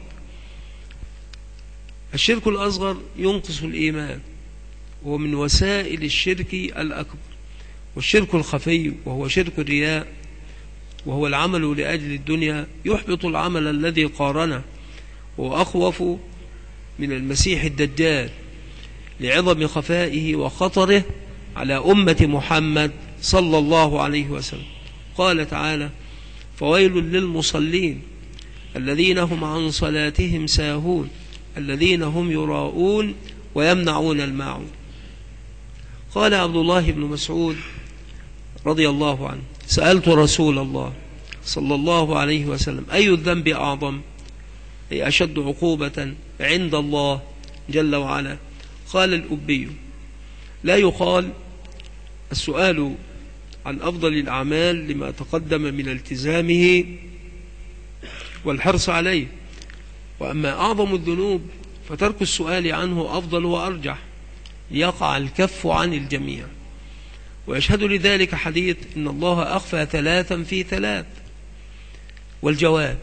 الشرك الأصغر ينقص الإيمان، وهو من وسائل الشرك الأكبر. والشرك الخفي وهو شرك الرياء، وهو العمل لأجل الدنيا، يحبط العمل الذي قارنه، وهو أخوف من المسيح الدجال لعظم خفائه وخطره على أمة محمد صلى الله عليه وسلم. قال تعالى: فويل للمصلين الذين هم عن صلاتهم ساهون الذين هم يراءون ويمنعون الماعون. قال عبد الله بن مسعود رضي الله عنه: سألت رسول الله صلى الله عليه وسلم: أي الذنب أعظم، أي أشد عقوبة عند الله جل وعلا؟ قال: الأبي. لا يقال السؤال عن أفضل الأعمال لما تقدم من التزامه والحرص عليه، وأما أعظم الذنوب فترك السؤال عنه أفضل وأرجح، ليقع الكف عن الجميع. ويشهد لذلك حديث: إن الله أخفى ثلاثا في ثلاث. والجواب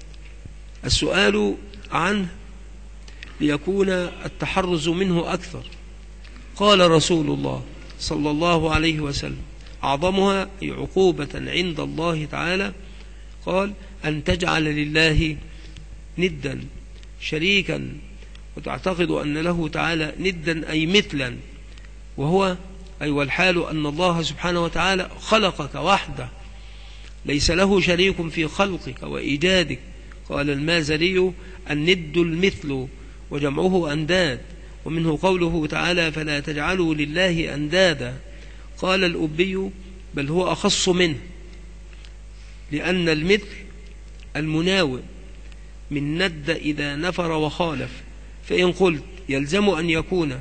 السؤال عنه ليكون التحرز منه أكثر. قال رسول الله صلى الله عليه وسلم: أعظمها أي عقوبة عند الله تعالى، قال: أن تجعل لله ندا شريكا، وتعتقد أن له تعالى ندا أي مثلا، وهو أي والحال أن الله سبحانه وتعالى خلقك وحده، ليس له شريك في خلقك وإيجادك. قال المازري: الند المثل، وجمعه أنداد، ومنه قوله تعالى: فلا تجعلوا لله أندادا. قال الأبي: بل هو أخص منه، لأن المثل المناوئ من ند إذا نفر وخالف، فإن قلت يلزم أن يكون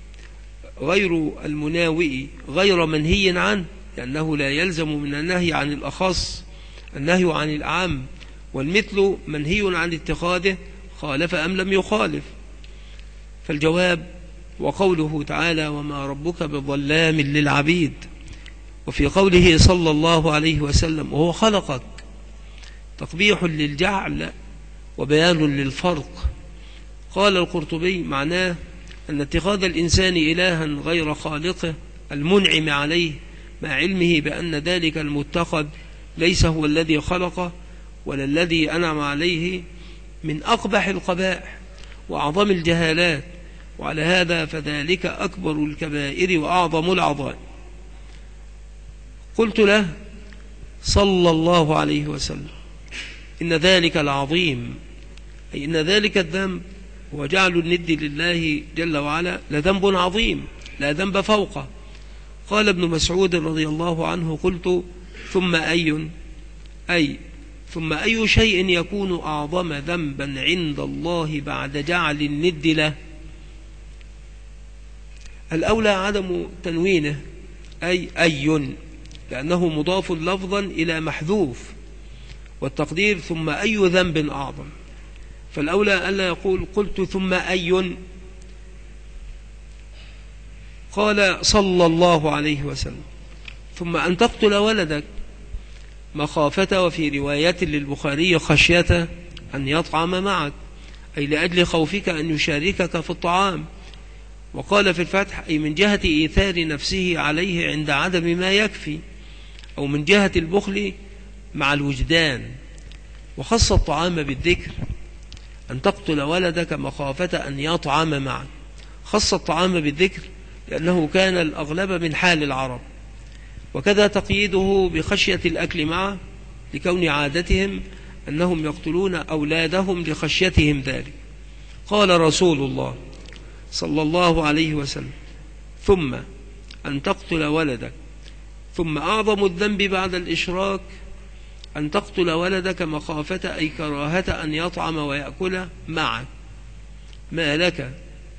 غير المناوئ غير منهي عنه، لأنه لا يلزم من النهي عن الأخص النهي عن الأعم، والمثل منهي عن اتخاذه، خالف أم لم يخالف. فالجواب: وقوله تعالى: وما ربك بظلام للعبيد. وفي قوله صلى الله عليه وسلم: وهو خلقك، تقبيح للجعل وبيان للفرق. قال القرطبي معناه أن اتخاذ الإنسان إلها غير خالقه المنعم عليه مع علمه بأن ذلك المتخذ ليس هو الذي خلقه ولا الذي أنعم عليه من أقبح القبائح وأعظم الجهالات، وعلى هذا فذلك أكبر الكبائر وأعظم العظائم. قلت له صلى الله عليه وسلم إن ذلك العظيم، أي إن ذلك الذنب وجعل الند لله جل وعلا لذنب عظيم لا ذنب فوقه. قال ابن مسعود رضي الله عنه قلت ثم أي شيء يكون أعظم ذنبا عند الله بعد جعل الند له؟ الأولى عدم تنوينه أي لأنه مضاف لفظا إلى محذوف، والتقدير ثم أي ذنب أعظم، فالأولى ألا يقول قلت ثم أي. قال صلى الله عليه وسلم ثم أن تقتل ولدك مخافة، وفي رواية للبخاري خشية أن يطعم معك، أي لأجل خوفك أن يشاركك في الطعام. وقال في الفتح أي من جهة إيثار نفسه عليه عند عدم ما يكفي، أو من جهة البخل مع الوجدان. وخص الطعام بالذكر، أن تقتل ولدك مخافة أن يطعم معك، خص الطعام بالذكر لأنه كان الأغلب من حال العرب، وكذا تقييده بخشية الأكل معه لكون عادتهم أنهم يقتلون أولادهم لخشيتهم ذلك. قال رسول الله صلى الله عليه وسلم ثم أن تقتل ولدك، ثم أعظم الذنب بعد الإشراك أن تقتل ولدك مخافة أي كراهة أن يطعم ويأكل معك ما لك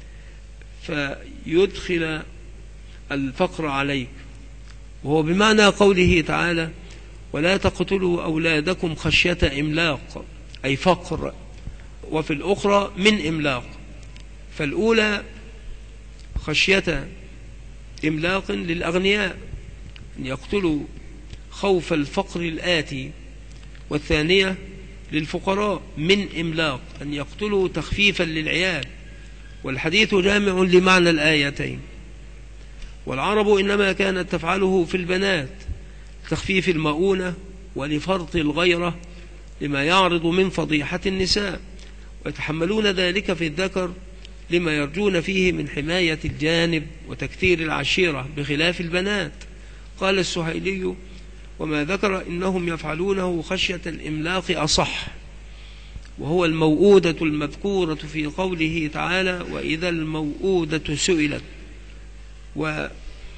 فيدخل الفقر عليك، وهو بمعنى قوله تعالى ولا تقتلوا أولادكم خشية إملاق أي فقر، وفي الأخرى من إملاق. فالأولى خشية إملاق للأغنياء أن يقتلوا خوف الفقر الآتي، والثانية للفقراء من إملاق أن يقتلوا تخفيفا للعيال. والحديث جامع لمعنى الآيتين. والعرب إنما كانت تفعله في البنات تخفيف المؤونة ولفرط الغيرة لما يعرض من فضيحة النساء، ويتحملون ذلك في الذكر لما يرجون فيه من حماية الجانب وتكثير العشيرة بخلاف البنات. قال السهيلي وما ذكر إنهم يفعلونه خشية الإملاق أصح، وهو الموؤودة المذكورة في قوله تعالى وإذا الموؤودة سئلت. وذكر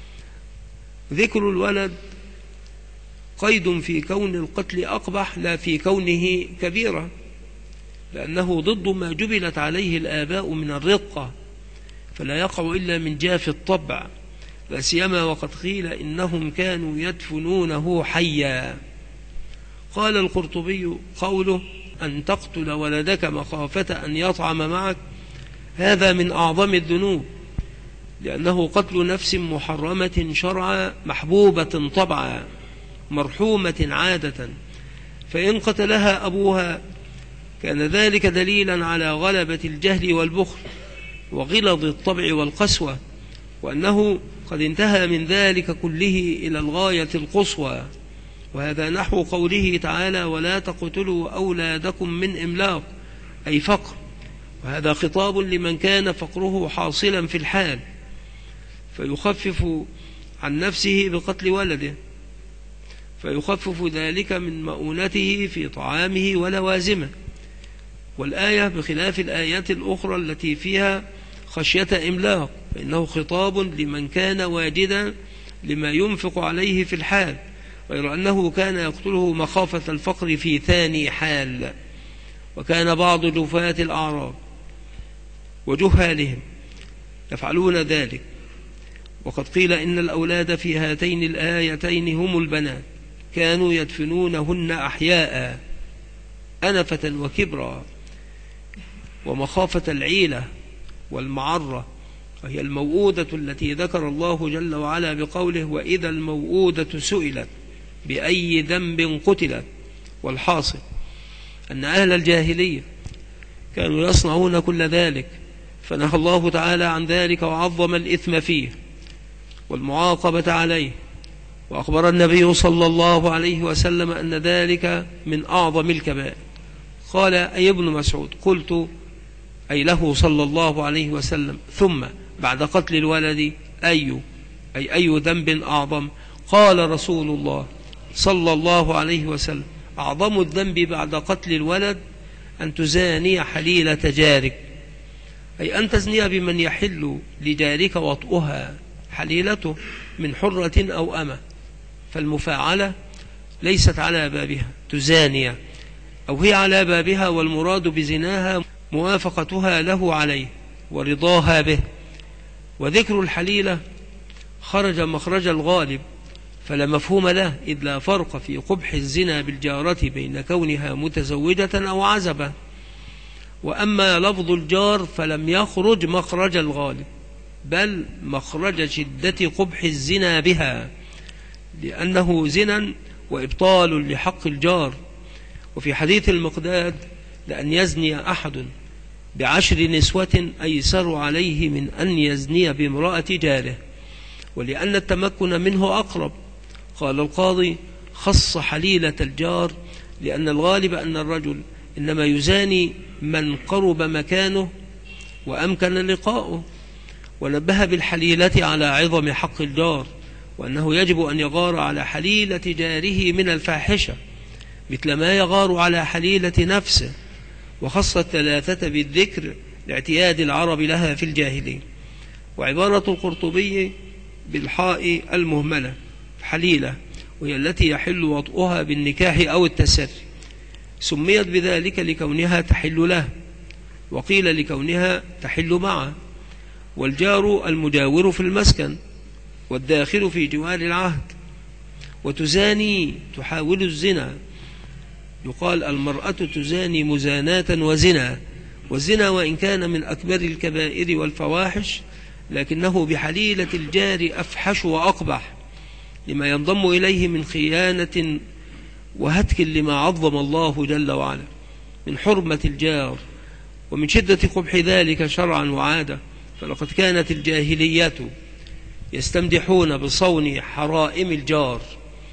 الولد قيد في كون القتل أقبح لا في كونه كبيرة، لأنه ضد ما جبلت عليه الآباء من الرقة، فلا يقع إلا من جاف الطبع، لا سيما وقد قيل إنهم كانوا يدفنونه حيا. قال القرطبي قوله أن تقتل ولدك مخافة أن يطعم معك هذا من أعظم الذنوب، لأنه قتل نفس محرمة شرعا محبوبة طبعا مرحومة عادة، فإن قتلها أبوها كان ذلك دليلا على غلبة الجهل والبخل وغلظ الطبع والقسوة، وأنه قد انتهى من ذلك كله إلى الغاية القصوى. وهذا نحو قوله تعالى ولا تقتلوا أولادكم من إملاق أي فقر، وهذا خطاب لمن كان فقره حاصلا في الحال فيخفف عن نفسه بقتل ولده، فيخفف ذلك من مؤونته في طعامه ولوازمه. والآية بخلاف الآيات الأخرى التي فيها خشية إملاق، فإنه خطاب لمن كان واجدا لما ينفق عليه في الحال، غير أنه كان يقتله مخافة الفقر في ثاني حال. وكان بعض جفاة الأعراب وجهالهم يفعلون ذلك، وقد قيل إن الأولاد في هاتين الآيتين هم البنات كانوا يدفنونهن أحياء أنفة وكبرا ومخافة العيلة والمعرة، وهي الموؤودة التي ذكر الله جل وعلا بقوله وإذا الموؤودة سئلت بأي ذنب قتلت. والحاصل أن أهل الجاهلية كانوا يصنعون كل ذلك، فنهى الله تعالى عن ذلك وعظم الإثم فيه والمعاقبة عليه. وأخبر النبي صلى الله عليه وسلم أن ذلك من أعظم الكبائر. قال أي ابن مسعود: قلت أي له صلى الله عليه وسلم: ثم بعد قتل الولد أي ذنب أعظم؟ قال رسول الله صلى الله عليه وسلم: أعظم الذنب بعد قتل الولد أن تزاني حليلة جارك، أي أن تزني بمن يحل لجارك وطئها حليلته من حرة أو أمة، فالمفاعلة ليست على بابها تزاني، أو هي على بابها، والمراد بزناها موافقتها له عليه ورضاها به. وذكر الحليلة خرج مخرج الغالب، فلا مفهوم له، إذ لا فرق في قبح الزنا بالجارة بين كونها متزوجة أو عزبة. وأما لفظ الجار فلم يخرج مخرج الغالب، بل مخرج شدة قبح الزنا بها، لأنه زنا وإبطال لحق الجار. وفي حديث المقداد: لأن يزني أحد ب10 نسوة أيسر عليه من أن يزني بامرأة جاره، ولأن التمكن منه أقرب. قال القاضي: خص حليلة الجار لأن الغالب أن الرجل إنما يزاني من قرب مكانه وأمكن لقاؤه، ونبه بالحليلة على عظم حق الجار، وأنه يجب أن يغار على حليلة جاره من الفاحشة مثل ما يغار على حليلة نفسه. وخص الثلاثة بالذكر لاعتياد العرب لها في الجاهلية. وعبارة القرطبي بالحاء المهملة حليلة، وهي التي يحل وطئها بالنكاح أو التسري، سميت بذلك لكونها تحل له، وقيل لكونها تحل معه. والجار المجاور في المسكن، والداخل في جوار العهد. وتزاني تحاول الزنا، يقال المرأة تزاني مزاناة وزنا. والزنا وإن كان من أكبر الكبائر والفواحش، لكنه بحليلة الجار أفحش وأقبح، لما ينضم إليه من خيانة وهتك لما عظم الله جل وعلا من حرمة الجار، ومن شدة قبح ذلك شرعا وعادة. فلقد كانت الجاهلية يستمدحون بصون حرائم الجار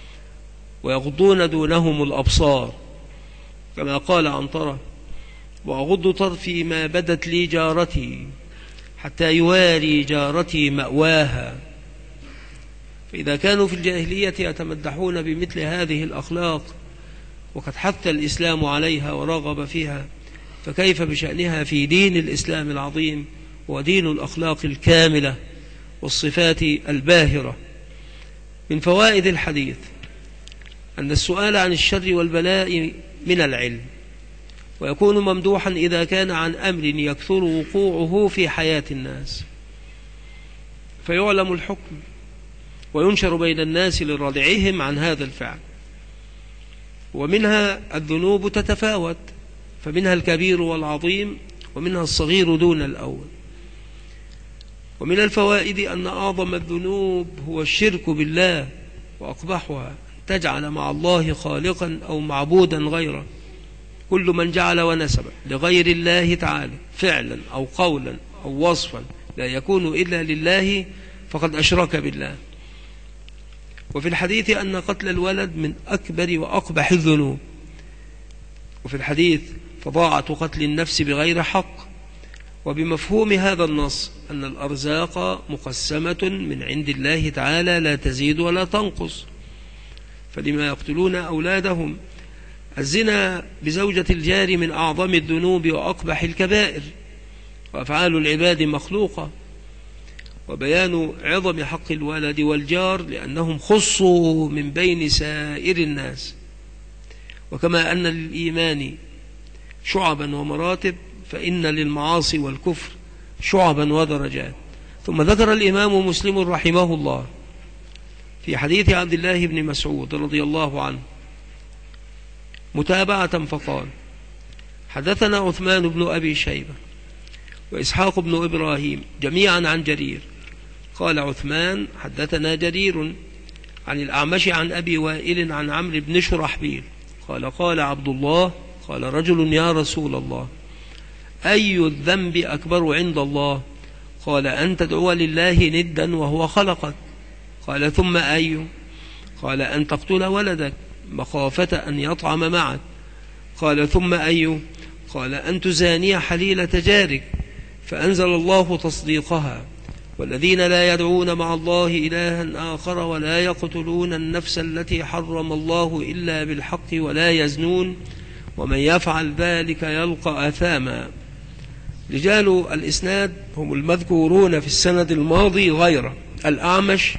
ويغضون دونهم الأبصار، كما قال عنترة: وأغض طرفي ما بدت لي جارتي حتى يواري جارتي مأواها. فإذا كانوا في الجاهلية يتمدحون بمثل هذه الأخلاق وقد حث الإسلام عليها ورغب فيها، فكيف بشأنها في دين الإسلام العظيم ودين الأخلاق الكاملة والصفات الباهرة؟ من فوائد الحديث أن السؤال عن الشر والبلاء من العلم، ويكون ممدوحا إذا كان عن أمر يكثر وقوعه في حياة الناس، فيعلم الحكم وينشر بين الناس لردعهم عن هذا الفعل. ومنها الذنوب تتفاوت، فمنها الكبير والعظيم، ومنها الصغير دون الأول. ومن الفوائد أن أعظم الذنوب هو الشرك بالله، وأقبحها تجعل مع الله خالقا أو معبودا غيره. كل من جعل ونسب لغير الله تعالى فعلا أو قولا أو وصفا لا يكون إلا لله فقد أشرك بالله. وفي الحديث أن قتل الولد من أكبر وأقبح الذنوب. وفي الحديث فضاعة قتل النفس بغير حق. وبمفهوم هذا النص أن الأرزاق مقسمة من عند الله تعالى لا تزيد ولا تنقص، فلما يقتلون أولادهم. الزنا بزوجة الجار من أعظم الذنوب وأقبح الكبائر، وأفعال العباد مخلوقة. وبيان عظم حق الولد والجار لأنهم خصوا من بين سائر الناس. وكما أن للإيمان شعبا ومراتب، فإن للمعاصي والكفر شعبا ودرجات. ثم ذكر الإمام مسلم رحمه الله في حديث عبد الله بن مسعود رضي الله عنه متابعة فقال: حدثنا عثمان بن أبي شيبة وإسحاق بن إبراهيم جميعا عن جرير. قال عثمان: حدثنا جرير عن الأعمش عن أبي وائل عن عمرو بن شرحبيل قال: قال عبد الله قال رجل يا رسول الله أي الذنب أكبر عند الله؟ قال أن تدعو لله ندا وهو خلقك. قال ثم أي؟ قال أن تقتل ولدك مخافة أن يطعم معك. قال ثم أي؟ قال أن تزاني حليلة جارك. فأنزل الله تصديقها: والذين لا يدعون مع الله إلها آخر ولا يقتلون النفس التي حرم الله إلا بالحق ولا يزنون ومن يفعل ذلك يلقى أثاما. رجال الإسناد هم المذكورون في السند الماضي غير الأعمش،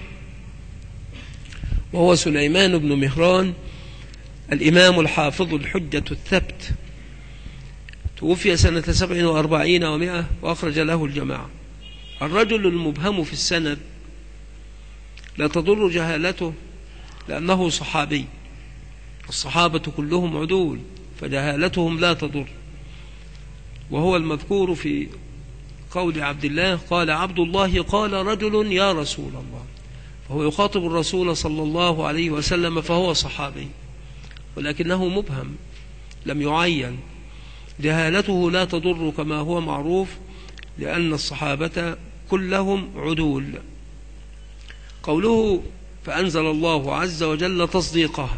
وهو سليمان بن مهران الإمام الحافظ الحجة الثبت، توفي سنة 47 و100 وأخرج له الجماعة. الرجل المبهم في السند لا تضر جهالته لأنه صحابي، الصحابة كلهم عدول فجهالتهم لا تضر، وهو المذكور في قول عبد الله: قال عبد الله قال رجل يا رسول الله، فهو يخاطب الرسول صلى الله عليه وسلم، فهو صحابي ولكنه مبهم لم يعين. جهالته لا تضر كما هو معروف، لأن الصحابة كلهم عدول. قوله فأنزل الله عز وجل تصديقها،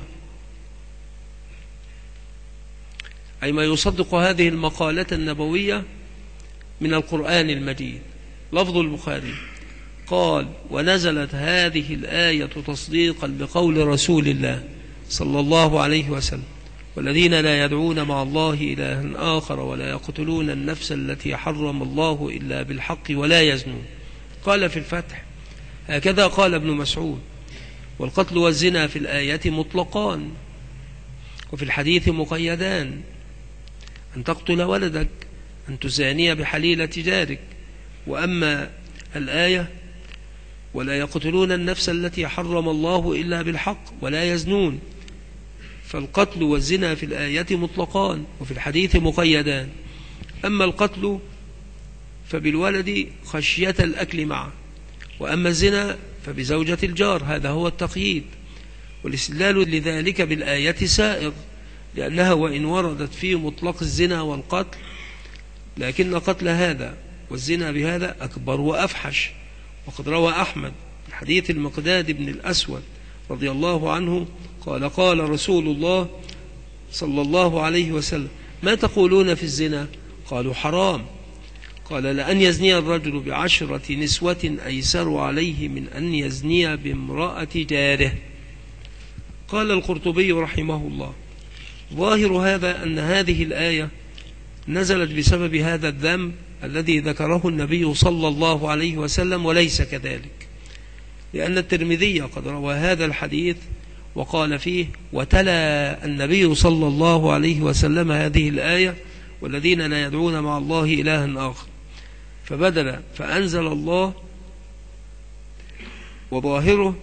أي ما يصدق هذه المقالة النبوية من القرآن المجيد. لفظ البخاري قال: ونزلت هذه الآية تصديقا لقول رسول الله صلى الله عليه وسلم: والذين لا يدعون مع الله إلها آخر ولا يقتلون النفس التي حرم الله إلا بالحق ولا يزنون. قال في الفتح: هكذا قال ابن مسعود: والقتل والزنا في الآية مطلقان، وفي الحديث مقيدان: أن تقتل ولدك، أن تزاني بحليلة جارك. وأما الآية: ولا يقتلون النفس التي حرم الله إلا بالحق ولا يزنون، فالقتل والزنا في الآية مطلقان، وفي الحديث مقيدان. أما القتل فبالولد خشية الأكل معه، وأما الزنا فبزوجة الجار، هذا هو التقييد. والاستدلال لذلك بالآية سائغ، لأنها وإن وردت في مطلق الزنا والقتل، لكن قتل هذا والزنا بهذا أكبر وأفحش. وقد روى أحمد من حديث المقداد بن الأسود رضي الله عنه قال: قال رسول الله صلى الله عليه وسلم: ما تقولون في الزنا؟ قالوا: حرام. قال: لأن يزني الرجل ب10 نسوة أيسر عليه من أن يزني بامرأة جاره. قال القرطبي رحمه الله: ظاهر هذا أن هذه الآية نزلت بسبب هذا الذنب الذي ذكره النبي صلى الله عليه وسلم، وليس كذلك، لأن الترمذي قد روى هذا الحديث وقال فيه: وتلا النبي صلى الله عليه وسلم هذه الآية: والذين لا يدعون مع الله إلها آخر، فبدل فأنزل الله. وظاهره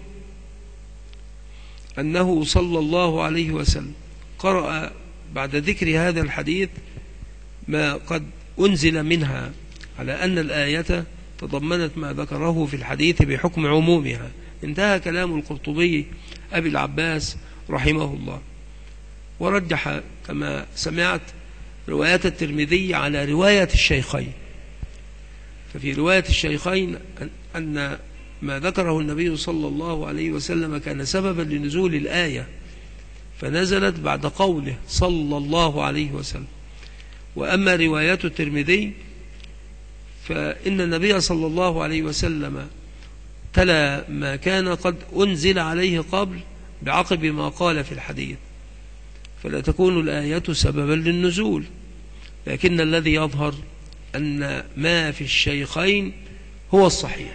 أنه صلى الله عليه وسلم قرأ بعد ذكر هذا الحديث ما قد أنزل منها، على أن الآية تضمنت ما ذكره في الحديث بحكم عمومها. انتهى كلام القرطبي أبي العباس رحمه الله، ورجح كما سمعت روايات الترمذي على رواية الشيخين. ففي رواية الشيخين أن ما ذكره النبي صلى الله عليه وسلم كان سببا لنزول الآية، فنزلت بعد قوله صلى الله عليه وسلم. وأما رواية الترمذي فإن النبي صلى الله عليه وسلم تلا ما كان قد أنزل عليه قبل بعقب ما قال في الحديث، فلا تكون الآية سببا للنزول. لكن الذي يظهر أن ما في الشيخين هو الصحيح.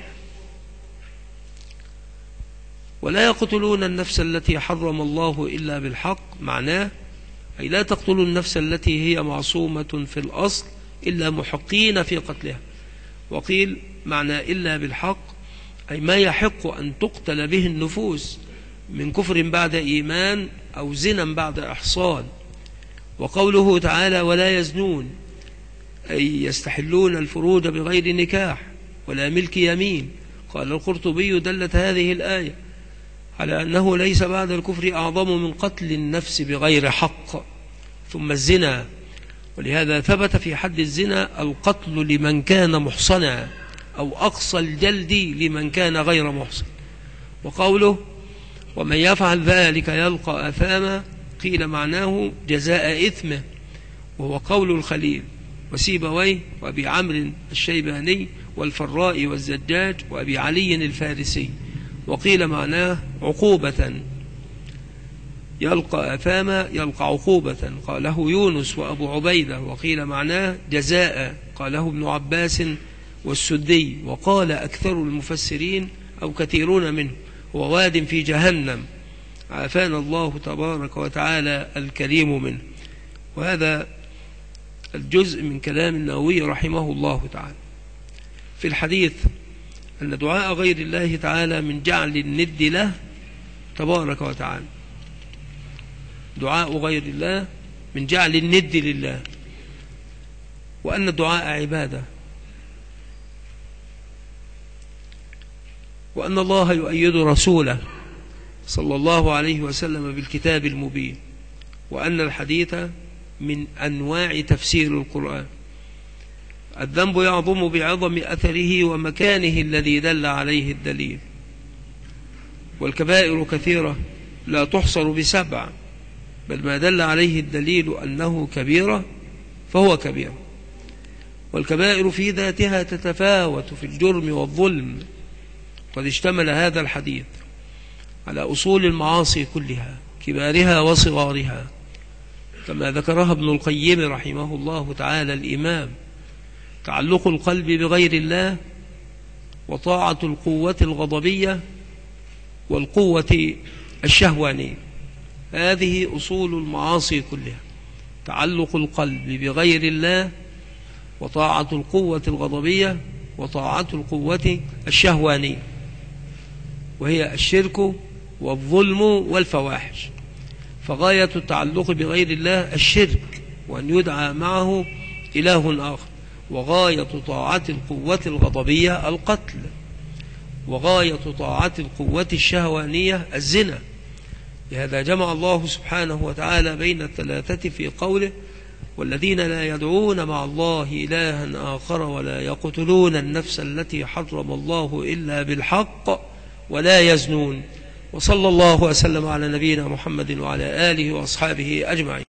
ولا يقتلون النفس التي حرم الله إلا بالحق، معناه أي لا تقتلوا النفس التي هي معصومة في الأصل إلا محقين في قتلها. وقيل معنى إلا بالحق أي ما يحق أن تقتل به النفوس من كفر بعد إيمان أو زنا بعد إحصان. وقوله تعالى ولا يزنون أي يستحلون الفروج بغير نكاح ولا ملك يمين. قال القرطبي دلت هذه الآية على أنه ليس بعد الكفر أعظم من قتل النفس بغير حق، ثم الزنا. ولهذا ثبت في حد الزنا القتل لمن كان محصنا، أو أقصى الجلد لمن كان غير محصن. وقوله ومن يفعل ذلك يلقى أثاما قيل معناه جزاء إثمه، وهو قول الخليل وسيبويه وأبي عمرو الشيباني والفراء والزجاج وأبي علي الفارسي. وقيل معناه عقوبة، يلقى أثاما يلقى عقوبة، قاله يونس وأبو عبيدة. وقيل معناه جزاء، قاله ابن عباس والسدي. وقال أكثر المفسرين أو كثيرون منه هو واد في جهنم، عافانا الله تبارك وتعالى الكريم منه. وهذا الجزء من كلام النووي رحمه الله تعالى. في الحديث أن دعاء غير الله تعالى من جعل الند له تبارك وتعالى، دعاء غير الله من جعل الند لله، وأن الدعاء عبادة، وأن الله يؤيد رسوله صلى الله عليه وسلم بالكتاب المبين، وأن الحديث من أنواع تفسير القرآن. الذنب يعظم بعظم أثره ومكانه الذي دل عليه الدليل، والكبائر كثيرة لا تحصر بسبع، بل ما دل عليه الدليل أنه كبيرة فهو كبيرة. والكبائر في ذاتها تتفاوت في الجرم والظلم. قد اشتمل هذا الحديث على أصول المعاصي كلها كبارها وصغارها، كما ذكرها ابن القيم رحمه الله تعالى الإمام: تعلق القلب بغير الله، وطاعة القوة الغضبية، والقوة الشهوانية. هذه أصول المعاصي كلها: تعلق القلب بغير الله، وطاعة القوة الغضبية، وطاعة القوة الشهوانية، وهي الشرك والظلم والفواحش. فغاية التعلق بغير الله الشرك، وأن يدعى معه إله آخر. وغاية طاعة القوة الغضبية القتل، وغاية طاعة القوة الشهوانية الزنا. لهذا جمع الله سبحانه وتعالى بين الثلاثة في قوله: والذين لا يدعون مع الله إلها آخر ولا يقتلون النفس التي حرم الله إلا بالحق ولا يزنون. وصلى الله وسلم على نبينا محمد وعلى آله وأصحابه أجمعين.